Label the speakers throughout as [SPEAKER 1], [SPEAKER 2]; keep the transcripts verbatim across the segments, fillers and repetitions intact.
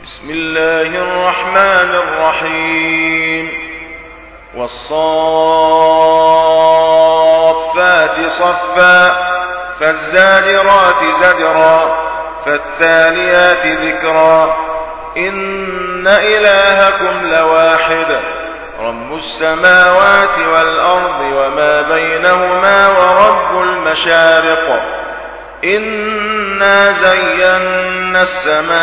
[SPEAKER 1] بسم الله الرحمن الرحيم والصافات صفا فالزاجرات زجرا فالتاليات ذكرا إن إلهكم لواحد رب السماوات والأرض وما بينهما ورب المشارق إنا زينا السماء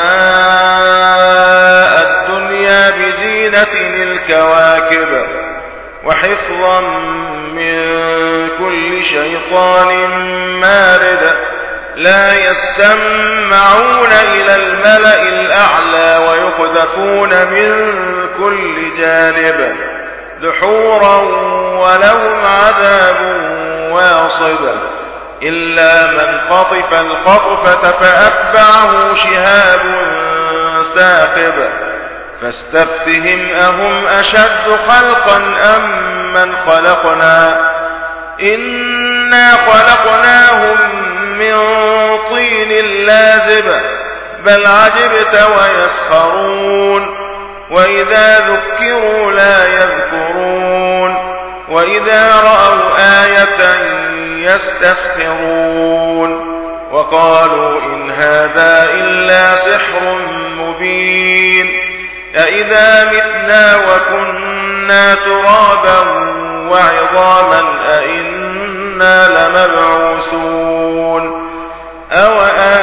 [SPEAKER 1] الدنيا بزينة الكواكب وحفظا من كل شيطان مارد لا يسمعون إلى الملأ الأعلى ويقذفون من كل جانب دحورا ولهم عذاب واصب إلا من خطف الخطفة فأتبعه شهاب ثاقب فاستفتهم أهم أشد خلقا أم من خلقنا إنا خلقناهم من طين لازب بل عجبت ويسخرون وإذا ذكروا لا يذكرون وإذا رأوا آية يستسخرون وقالوا إن هذا إلا سحر مبين أإذا متنا وكنا ترابا وعظاما أإنا لمبعوثون أو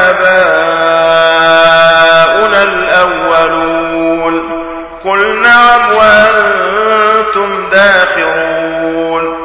[SPEAKER 1] آباؤنا الأولون قل نعم وأنتم داخرون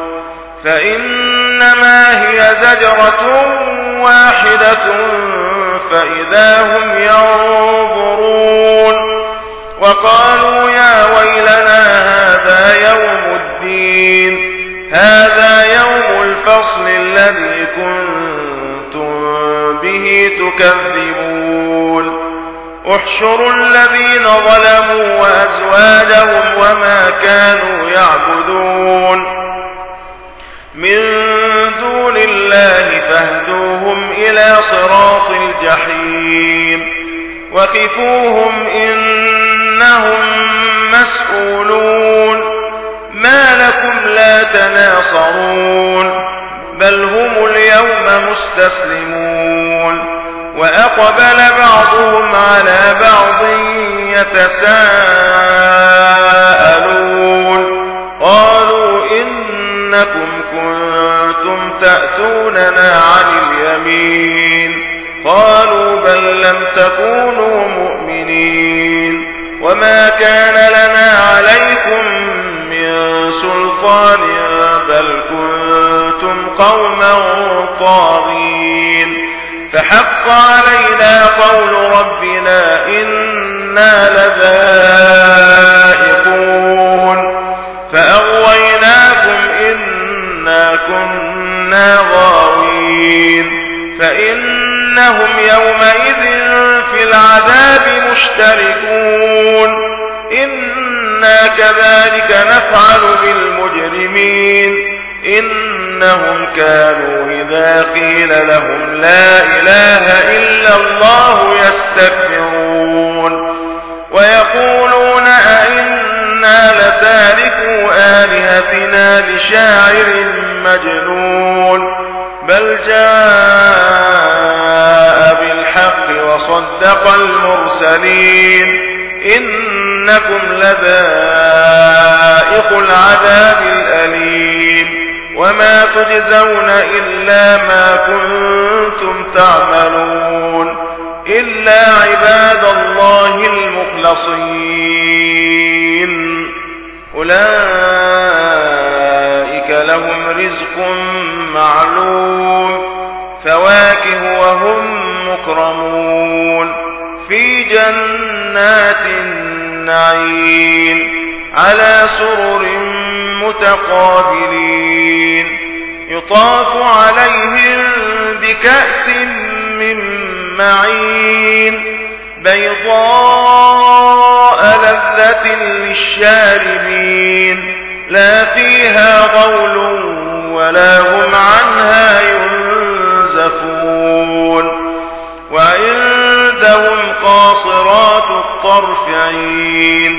[SPEAKER 1] فإنما هي زجرة واحدة فإذا هم ينظرون وقالوا يا ويلنا هذا يوم الدين هذا يوم الفصل الذي كنتم به تكذبون احشروا الذين ظلموا وأزواجهم وما كانوا يعبدون من دون الله فاهدوهم إلى صراط الجحيم وقفوهم إنهم مسؤولون ما لكم لا تناصرون بل هم اليوم مستسلمون وأقبل بعضهم على بعض يتساءلون قالوا إنكم كنتم تأتوننا عن اليمين قالوا بل لم تكونوا مؤمنين وما كان لنا عليكم من سلطان بل كنتم قوما طاغين فحق علينا قول ربنا إنا لذائقون فأغويناكم إنا كنا غاوين فإنهم يومئذ في العذاب مشتركون إنا كذلك نفعل بالمجرمين إنهم كانوا إذا قيل لهم لا إله إلا الله يستكبرون ويقولون أئنا لتاركوا آلهتنا لشاعر مجنون بل جاء بالحق وصدق المرسلين إنكم لذائق العذاب الأليم وما تجزون إلا ما كنتم تعملون إلا عباد الله المخلصين أولئك لهم رزق معلوم فواكه وهم مكرمون في جنات النعيم على سرر متقابلين يطاف عليهم بكأس من معين بيضاء لذة للشاربين لا فيها غول ولا هم عنها ينزفون وعندهم قاصرات الطرف خاشعين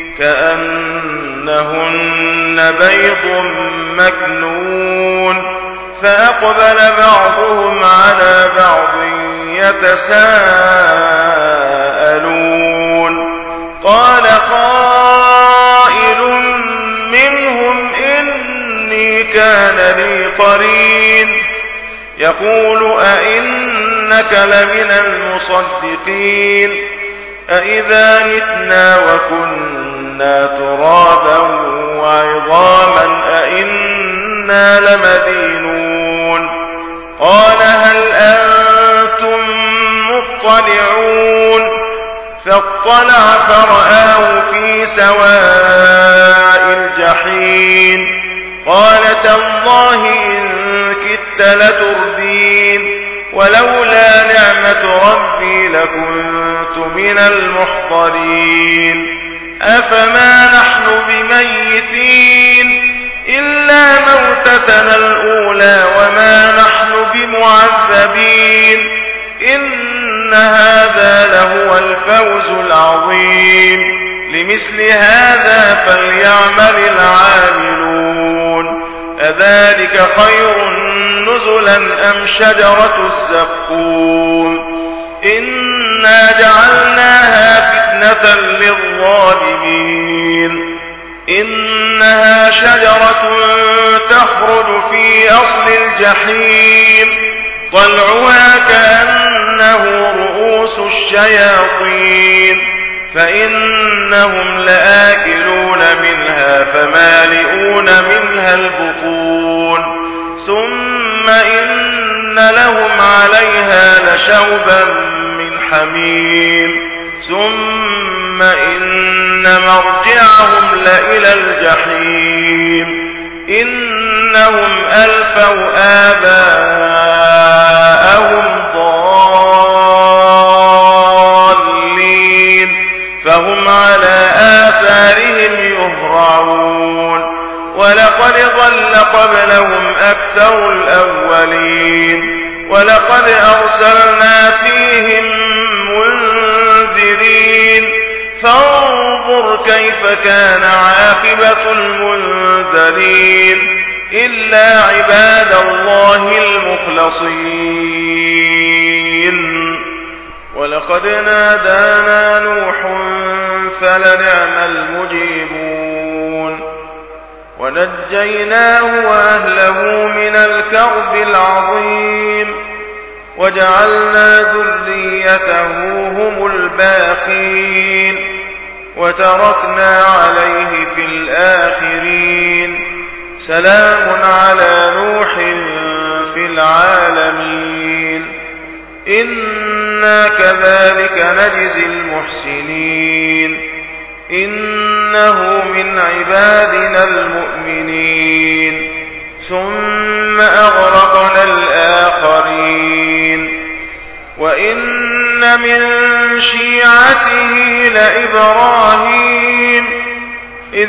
[SPEAKER 1] كأنهن بيض مكنون فأقبل بعضهم على بعض يتساءلون قال قائل منهم إني كان لي قرين يقول أئنك لمن المصدقين أئذا متنا وكنا ترابا وعظاما أئنا لمدينون قال هل أنتم مطلعون فاطلع فرآه في سواء الجحيم قال تالله إن كدت لتردين ولولا نعمة ربي لكنت من المحضرين أفما نحن بميتين إلا موتتنا الأولى وما نحن بمعذبين إن هذا لهو الفوز العظيم لمثل هذا فليعمل العاملون أذلك خير نزلا أم شجرة الزقوم إنا جعلناها فتنة للظالمين إنها شجرة تخرج في أصل الجحيم طلعها كأنه رؤوس الشياطين فإنهم لآكلون منها فمالئون منها البطون ثم إن لهم عليها لشوبا من حميم ثم إن مرجعهم لإلى الجحيم إنهم ألفوا آباءهم ضالين فهم على آثارهم يهرعون ولقد ضل قبلهم أكثر الأولين ولقد أرسلنا فيهم منذرين فانظر كيف كان عاقبة المنذرين إلا عباد الله المخلصين ولقد نادانا نوح فلنعم المجيبون ونجيناه وأهله من الكرب العظيم وجعلنا ذريته هم الباقين وتركنا عليه في الآخرين سلام على نوح في العالمين إنا كذلك نجزي المحسنين إنه من عبادنا المؤمنين ثم أغرقنا الآخرين وإن من شيعته لإبراهيم إذ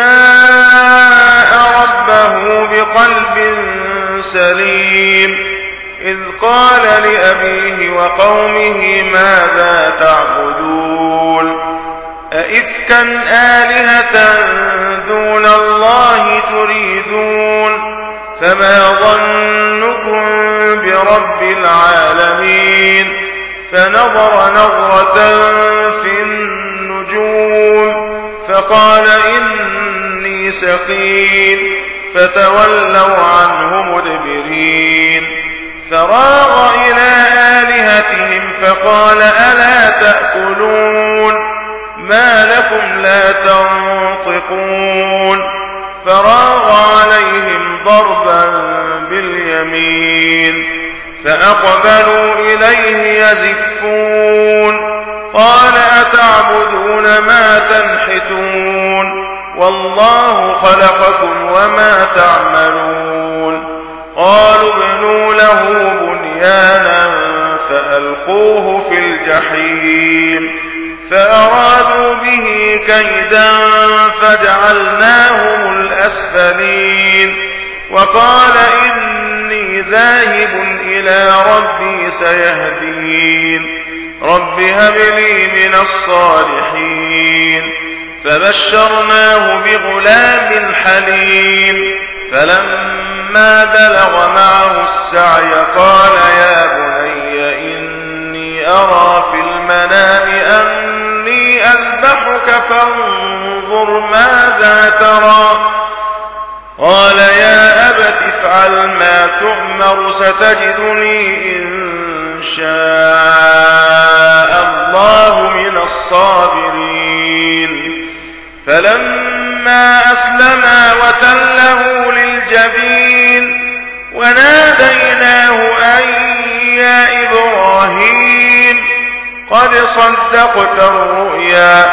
[SPEAKER 1] جاء ربه بقلب سليم إذ قال لأبيه وقومه ماذا تعبدون أئفكا آلهة دون الله تريدون فما ظنكم برب العالمين فنظر نظرة في النجوم فقال إني سقيم فتولوا عنه مدبرين فراغ إلى آلهتهم فقال ألا تأكلون ما لكم لا تنطقون فراغ عليهم ضربا باليمين فأقبلوا إليه يزفون قال أتعبدون ما تنحتون والله خلقكم وما تعملون قالوا ابنوا له بنيانا فألقوه في الجحيم فأرادوا به كيدا فجعلناهم الأسفلين وقال إني ذاهب إلى ربي سيهدين رب هب لي من الصالحين الصابرين فبشرناه بغلام حليم فلما بلغ معه السعي قال يا بني إني أرى في المنام أني أذبحك فانظر ماذا ترى قال يا أبت افعل ما تؤمر ستجدني إن شاء الله من الصابرين فلما أسلما وتله للجبين وناديناه أن يا إبراهيم قد صدقت الرؤيا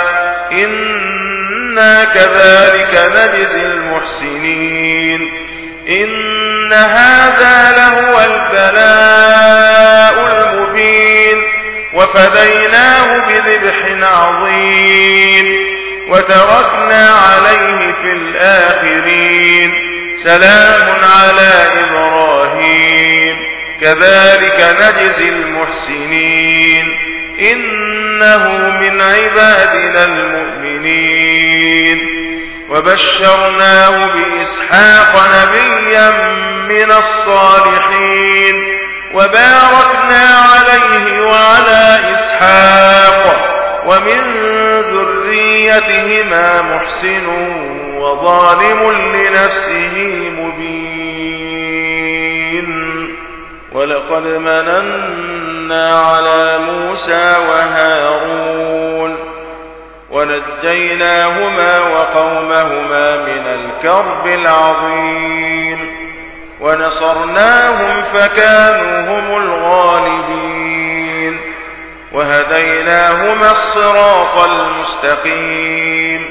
[SPEAKER 1] إنا كذلك نجزي المحسنين إن هذا لهو البلاء المبين وفديناه بذبح عظيم وتركنا عليه في الآخرين سلام على إبراهيم كذلك نجزي المحسنين إنه من عبادنا المؤمنين وبشرناه بإسحاق نبيا من الصالحين وباركنا عليه وعلى إسحاق ومن ذريتهما محسن وظالم لنفسه مبين ولقد مننا على موسى وهارون ونجيناهما وقومهما من الكرب العظيم ونصرناهم فكانوا هم الغالبين وهديناهما الصراط المستقيم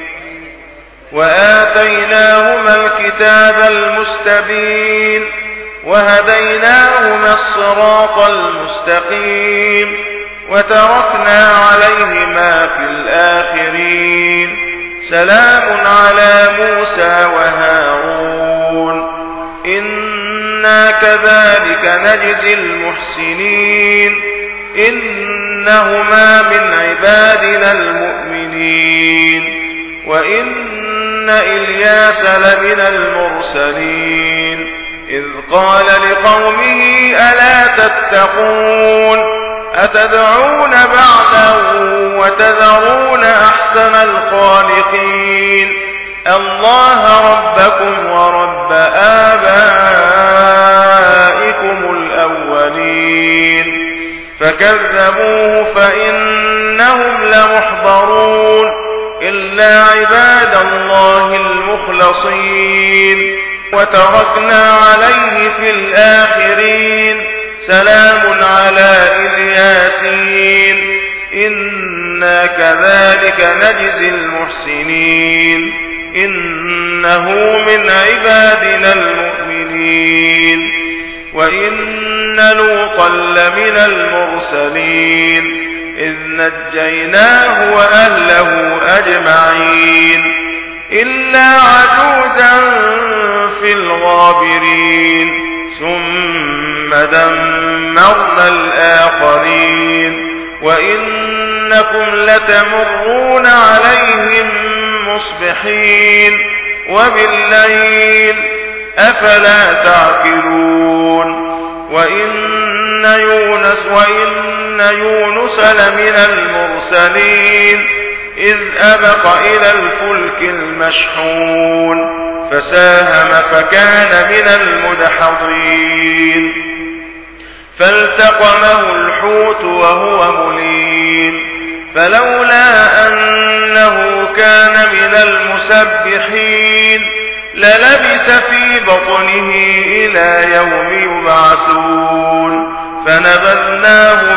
[SPEAKER 1] وآتيناهما الكتاب المستبين وهديناهما الصراط المستقيم وتركنا عليهما في الآخرين سلام على موسى وهارون إنا كذلك نجزي المحسنين إنهما من عبادنا المؤمنين وإن إلياس لمن المرسلين إذ قال لقومه ألا تتقون أتدعون بعدا وتذرون أحسن الخالقين الله ربكم ورب آبائكم الأولين فكذبوه فإنهم لمحضرون إلا عباد الله المخلصين وتركنا عليه في الآخرين سلام على الياسين إنا كذلك نجزي المحسنين إنه من عبادنا المؤمنين وإن لوطا لمن المرسلين إذ نجيناه وأهله أجمعين إلا عجوزا في الغابرين ثم دمرنا الآخرين وإنكم لتمرون عليهم مصبحين وبالليل أفلا تعقلون وإن يونس وإن يونس لمن المرسلين إذ أبق إلى الفلك المشحون فساهم فكان من المدحضين فالتقمه الحوت وهو مليم فلولا أنه كان من المسبحين للبث في بطنه إلى يوم يبعثون فنبذناه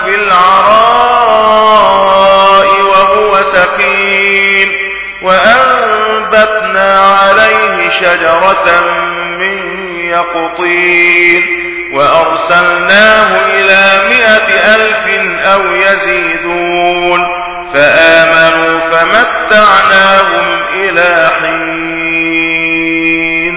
[SPEAKER 1] بالعراء وهو سقيم وأنبتنا عليه شجرة من يقطين وأرسلناه إلى مائة ألف أو يزيدون فآمنوا فمتعناهم إلى حين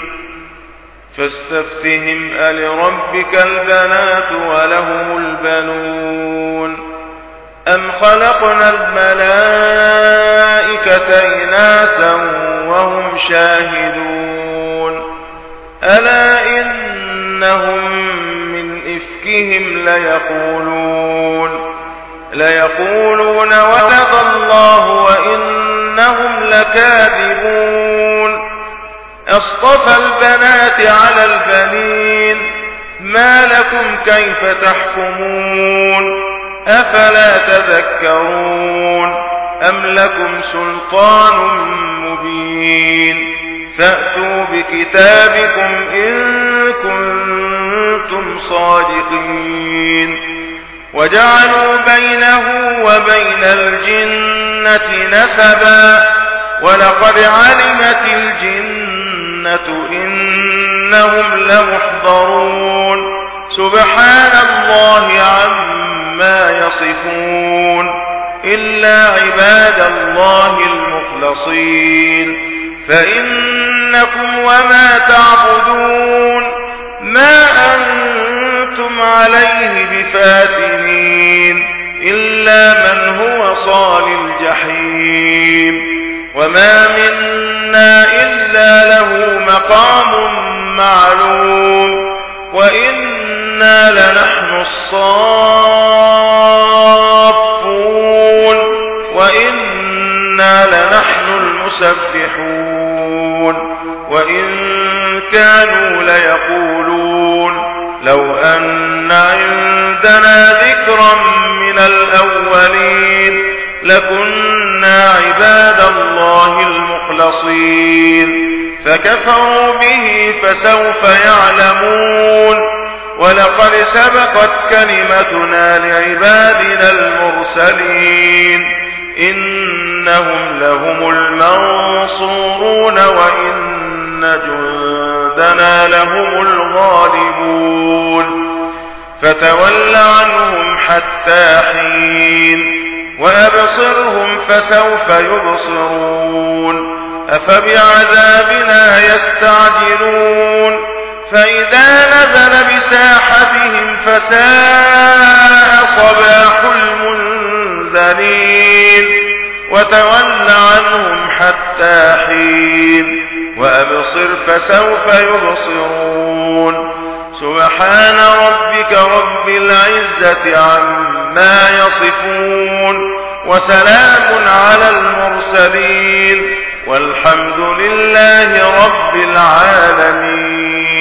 [SPEAKER 1] فاستفتهم ألربك البنات ولهم البنون أم خلقنا الملائكة الموءودة إناثا وهم شاهدون ألا إنهم من إفكهم ليقولون ليقولون ولد الله وإنهم لكاذبون أصطفى البنات على البنين ما لكم كيف تحكمون أفلا تذكرون أم لكم سلطان مبين فأتوا بكتابكم إن كنتم صادقين وجعلوا بينه وبين الجنة نسبا ولقد علمت الجنة إنهم لمحضرون سبحان الله عما يصفون إلا عباد الله المخلصين فإنكم وما تعبدون ما أنتم عليه بفاتنين إلا من هو صال الجحيم وما منا إلا له مقام معلوم وإنا لنحن الصافون وإنا لنحن المسبحون وإن كانوا ليقولون لو أن عندنا ذكرا من الأولين لكنا عباد الله المخلصين فكفروا به فسوف يعلمون ولقد سبقت كلمتنا لعبادنا المرسلين إنهم لهم المنصورون وإن جندنا لهم الغالبون فتول عنهم حتى حين وأبصرهم فسوف يبصرون أفبعذابنا يستعجلون فإذا نزل بساحتهم فساء صباح المنذرين وتول عنهم حتى حين وأبصر فسوف يبصرون سبحان ربك رب العزة عما يصفون وسلام على المرسلين والحمد لله رب العالمين.